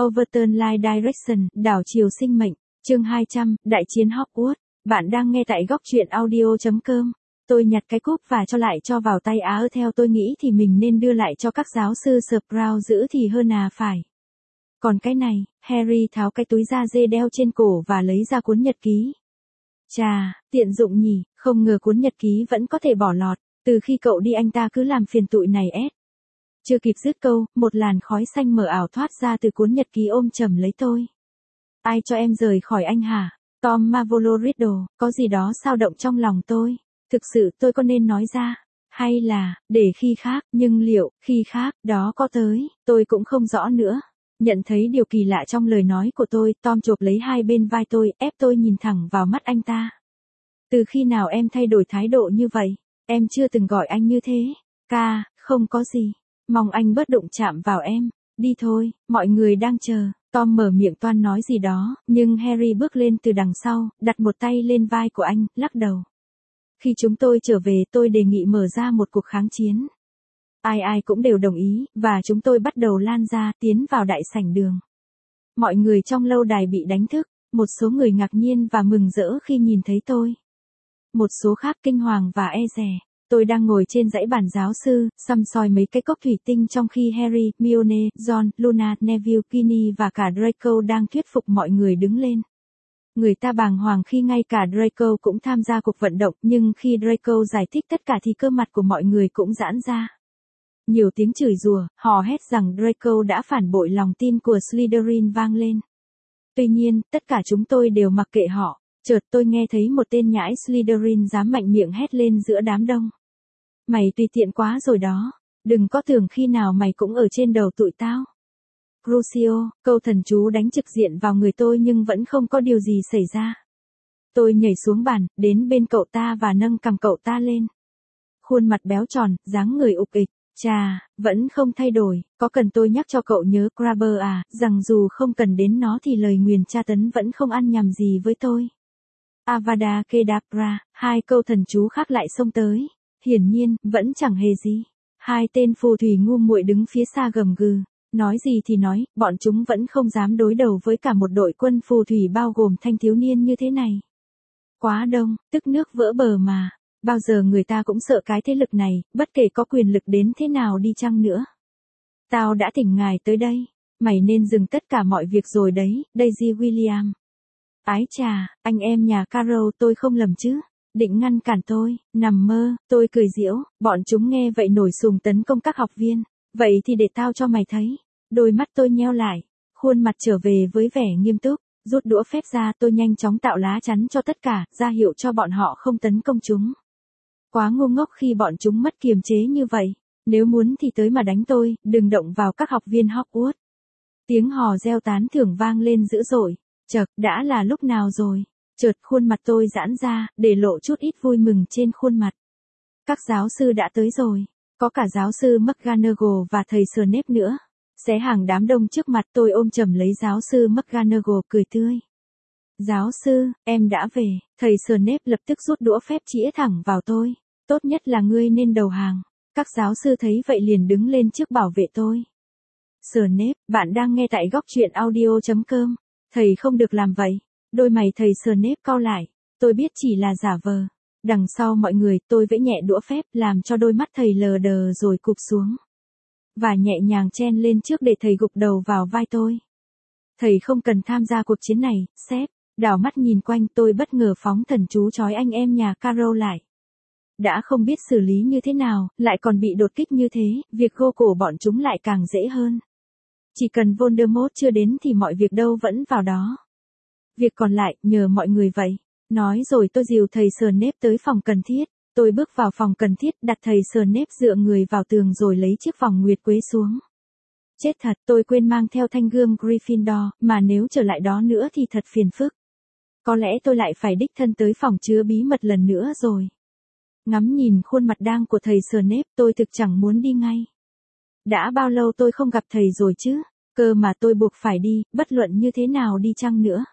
Overturn Life Direction, đảo chiều sinh mệnh, chương 200, đại chiến Hogwarts. Bạn đang nghe tại góc truyện audio.com. Tôi nhặt cái cúp và cho vào tay Á. Theo tôi nghĩ thì mình nên đưa lại cho các giáo sư Sprout giữ thì hơn phải. Còn cái này, Harry tháo cái túi da dê đeo trên cổ và lấy ra cuốn nhật ký. Chà, tiện dụng nhỉ, không ngờ cuốn nhật ký vẫn có thể bỏ lọt, từ khi cậu đi anh ta cứ làm phiền tụi này ép. Chưa kịp dứt câu, một làn khói xanh mờ ảo thoát ra từ cuốn nhật ký ôm chầm lấy tôi. Ai cho em rời khỏi anh hả? Tom Marvolo Riddle, có gì đó xao động trong lòng tôi. Thực sự tôi có nên nói ra, hay là, để khi khác, nhưng liệu, khi khác, đó có tới, tôi cũng không rõ nữa. Nhận thấy điều kỳ lạ trong lời nói của tôi, Tom chộp lấy hai bên vai tôi, ép tôi nhìn thẳng vào mắt anh ta. Từ khi nào em thay đổi thái độ như vậy? Em chưa từng gọi anh như thế. Không có gì. Mong anh bớt đụng chạm vào em. Đi thôi, mọi người đang chờ. Tom mở miệng toan nói gì đó, nhưng Harry bước lên từ đằng sau, đặt một tay lên vai của anh, lắc đầu. Khi chúng tôi trở về, tôi đề nghị mở ra một cuộc kháng chiến. Ai cũng đều đồng ý, và chúng tôi bắt đầu lan ra, tiến vào đại sảnh đường. Mọi người trong lâu đài bị đánh thức, một số người ngạc nhiên và mừng rỡ khi nhìn thấy tôi. Một số khác kinh hoàng và e dè. Tôi đang ngồi trên dãy bàn giáo sư, săm soi mấy cái cốc thủy tinh trong khi Harry, Hermione, Ron, Luna, Neville, Ginny và cả Draco đang thuyết phục mọi người đứng lên. Người ta bàng hoàng khi ngay cả Draco cũng tham gia cuộc vận động, nhưng khi Draco giải thích tất cả thì cơ mặt của mọi người cũng giãn ra. Nhiều tiếng chửi rủa, hò hét rằng Draco đã phản bội lòng tin của Slytherin vang lên. Tuy nhiên, tất cả chúng tôi đều mặc kệ họ. Chợt tôi nghe thấy một tên nhãi Slytherin dám mạnh miệng hét lên giữa đám đông. Mày tùy tiện quá rồi đó. Đừng có tưởng khi nào mày cũng ở trên đầu tụi tao. Crucio, câu thần chú đánh trực diện vào người tôi nhưng vẫn không có điều gì xảy ra. Tôi nhảy xuống bàn, đến bên cậu ta và nâng cằm cậu ta lên. Khuôn mặt béo tròn, dáng người ục ịch. Chà, vẫn không thay đổi, có cần tôi nhắc cho cậu nhớ Crabber à, rằng dù không cần đến nó thì lời nguyền tra tấn vẫn không ăn nhầm gì với tôi. Avada Kedavra, hai câu thần chú khác lại xông tới. Hiển nhiên, vẫn chẳng hề gì. Hai tên phù thủy ngu muội đứng phía xa gầm gừ. Nói gì thì nói, bọn chúng vẫn không dám đối đầu với cả một đội quân phù thủy bao gồm thanh thiếu niên như thế này. Quá đông, tức nước vỡ bờ mà. Bao giờ người ta cũng sợ cái thế lực này, bất kể có quyền lực đến thế nào đi chăng nữa. Tao đã thỉnh ngài tới đây. Mày nên dừng tất cả mọi việc rồi đấy, Daisy William. Ái chà, anh em nhà Carol tôi không lầm chứ. Định ngăn cản tôi, nằm mơ, tôi cười giễu, bọn chúng nghe vậy nổi xung tấn công các học viên. Vậy thì để tao cho mày thấy. Đôi mắt tôi nheo lại, khuôn mặt trở về với vẻ nghiêm túc, rút đũa phép ra tôi nhanh chóng tạo lá chắn cho tất cả, ra hiệu cho bọn họ không tấn công chúng. Quá ngu ngốc khi bọn chúng mất kiềm chế như vậy, nếu muốn thì tới mà đánh tôi, đừng động vào các học viên Hogwarts. Tiếng hò reo tán thưởng vang lên dữ dội, chậc, đã là lúc nào rồi. Chợt khuôn mặt tôi giãn ra, để lộ chút ít vui mừng trên khuôn mặt. Các giáo sư đã tới rồi, có cả giáo sư McGonagall và thầy Snape nữa. Xé hàng đám đông trước mặt tôi ôm chầm lấy giáo sư McGonagall cười tươi. Giáo sư, em đã về, thầy Snape lập tức rút đũa phép chĩa thẳng vào tôi. Tốt nhất là ngươi nên đầu hàng. Các giáo sư thấy vậy liền đứng lên trước bảo vệ tôi. Snape, bạn đang nghe tại góc truyện audio.com. Thầy không được làm vậy. Đôi mày thầy Snape cau lại. Tôi biết chỉ là giả vờ. Đằng sau mọi người tôi vẫy nhẹ đũa phép làm cho đôi mắt thầy lờ đờ rồi cụp xuống. Và nhẹ nhàng chen lên trước để thầy gục đầu vào vai tôi. Thầy không cần tham gia cuộc chiến này, sếp. Đảo mắt nhìn quanh tôi bất ngờ phóng thần chú trói anh em nhà Carol lại. Đã không biết xử lý như thế nào, lại còn bị đột kích như thế, việc gô cổ bọn chúng lại càng dễ hơn. Chỉ cần Voldemort chưa đến thì mọi việc đâu vẫn vào đó. Việc còn lại, nhờ mọi người vậy. Nói rồi tôi dìu thầy Snape tới phòng cần thiết. Tôi bước vào phòng cần thiết, đặt thầy Snape dựa người vào tường rồi lấy chiếc vòng nguyệt quế xuống. Chết thật, tôi quên mang theo thanh gươm Gryffindor, mà nếu trở lại đó nữa thì thật phiền phức. Có lẽ tôi lại phải đích thân tới phòng chứa bí mật lần nữa rồi. Ngắm nhìn khuôn mặt đang của thầy Snape, tôi thực chẳng muốn đi ngay. Đã bao lâu tôi không gặp thầy rồi chứ, cơ mà tôi buộc phải đi, bất luận như thế nào đi chăng nữa.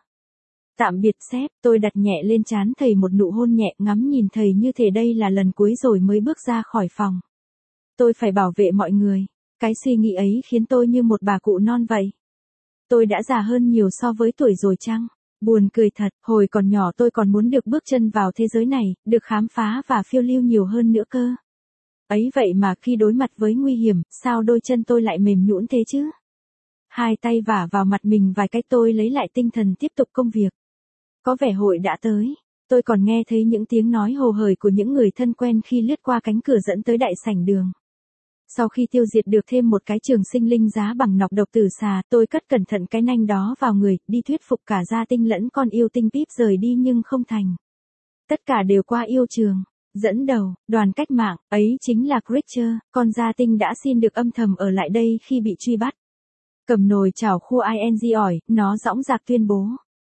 Tạm biệt sếp, tôi đặt nhẹ lên trán thầy một nụ hôn nhẹ, ngắm nhìn thầy như thể đây là lần cuối rồi mới bước ra khỏi phòng. Tôi phải bảo vệ mọi người. Cái suy nghĩ ấy khiến tôi như một bà cụ non vậy. Tôi đã già hơn nhiều so với tuổi rồi chăng? Buồn cười thật, hồi còn nhỏ tôi còn muốn được bước chân vào thế giới này, được khám phá và phiêu lưu nhiều hơn nữa cơ. Ấy vậy mà khi đối mặt với nguy hiểm, sao đôi chân tôi lại mềm nhũn thế chứ? Hai tay vả vào mặt mình vài cái tôi lấy lại tinh thần tiếp tục công việc. Có vẻ hội đã tới. Tôi còn nghe thấy những tiếng nói hồ hởi của những người thân quen khi lướt qua cánh cửa dẫn tới đại sảnh đường. Sau khi tiêu diệt được thêm một cái trường sinh linh giá bằng nọc độc tử xà, tôi cất cẩn thận cái nanh đó vào người, đi thuyết phục cả gia tinh lẫn con yêu tinh Pip rời đi nhưng không thành. Tất cả đều qua yêu trường. Dẫn đầu, đoàn cách mạng, ấy chính là Creature, con gia tinh đã xin được âm thầm ở lại đây khi bị truy bắt. Cầm nồi chảo khua ing ỏi, nó dõng dạc tuyên bố.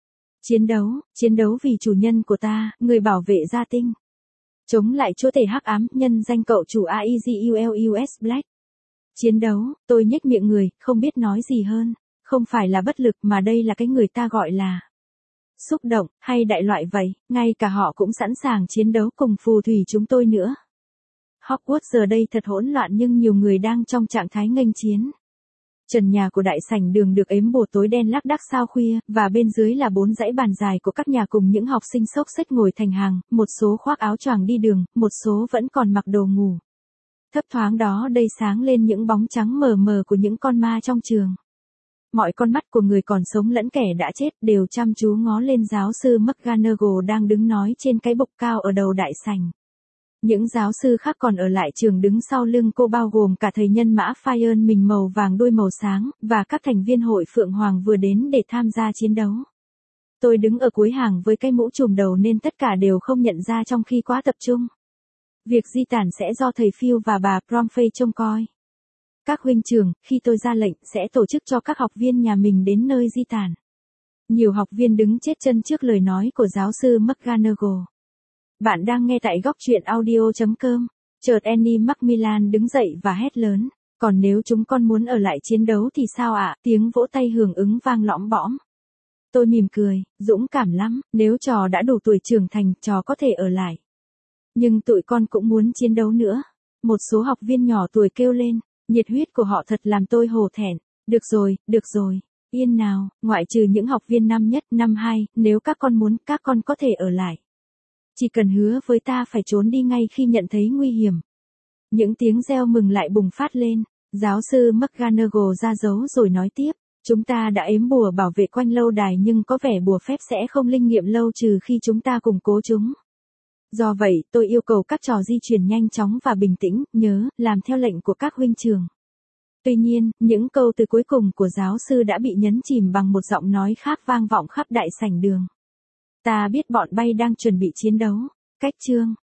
Chiến đấu vì chủ nhân của ta, người bảo vệ gia tinh. Chống lại chúa tể hắc ám, nhân danh cậu chủ AEGULUS Black. Chiến đấu, tôi nhếch miệng người, không biết nói gì hơn. Không phải là bất lực mà đây là cái người ta gọi là xúc động, hay đại loại vậy, ngay cả họ cũng sẵn sàng chiến đấu cùng phù thủy chúng tôi nữa. Hogwarts giờ đây thật hỗn loạn nhưng nhiều người đang trong trạng thái nghênh chiến. Trần nhà của đại sảnh đường được ếm bột tối đen lác đác sao khuya, và bên dưới là 4 dãy bàn dài của các nhà cùng những học sinh xốc xếch ngồi thành hàng, một số khoác áo choàng đi đường, một số vẫn còn mặc đồ ngủ. Thấp thoáng đó đây sáng lên những bóng trắng mờ mờ của những con ma trong trường. Mọi con mắt của người còn sống lẫn kẻ đã chết đều chăm chú ngó lên giáo sư McGonagall đang đứng nói trên cái bục cao ở đầu đại sảnh. Những giáo sư khác còn ở lại trường đứng sau lưng cô bao gồm cả thầy nhân mã Fire mình màu vàng đuôi màu sáng, và các thành viên hội Phượng Hoàng vừa đến để tham gia chiến đấu. Tôi đứng ở cuối hàng với cái mũ trùm đầu nên tất cả đều không nhận ra trong khi quá tập trung. Việc di tản sẽ do thầy Phil và bà Bromfay trông coi. Các huynh trưởng, khi tôi ra lệnh, sẽ tổ chức cho các học viên nhà mình đến nơi di tản. Nhiều học viên đứng chết chân trước lời nói của giáo sư McGonagall. Bạn đang nghe tại góc truyện audio.com. Chợt Annie Macmillan đứng dậy và hét lớn. Còn nếu chúng con muốn ở lại chiến đấu thì sao ạ? Tiếng vỗ tay hưởng ứng vang lõm bõm. Tôi mỉm cười, dũng cảm lắm, nếu trò đã đủ tuổi trưởng thành, trò có thể ở lại. Nhưng tụi con cũng muốn chiến đấu nữa. Một số học viên nhỏ tuổi kêu lên, nhiệt huyết của họ thật làm tôi hổ thẹn. Được rồi, yên nào, ngoại trừ những học viên năm nhất, năm 2, nếu các con muốn, các con có thể ở lại. Chỉ cần hứa với ta phải trốn đi ngay khi nhận thấy nguy hiểm. Những tiếng reo mừng lại bùng phát lên. Giáo sư McGonagall ra dấu rồi nói tiếp. Chúng ta đã ếm bùa bảo vệ quanh lâu đài nhưng có vẻ bùa phép sẽ không linh nghiệm lâu trừ khi chúng ta củng cố chúng. Do vậy, tôi yêu cầu các trò di chuyển nhanh chóng và bình tĩnh, nhớ, làm theo lệnh của các huynh trưởng. Tuy nhiên, những câu từ cuối cùng của giáo sư đã bị nhấn chìm bằng một giọng nói khác vang vọng khắp đại sảnh đường. Ta biết bọn bay đang chuẩn bị chiến đấu. Cách chương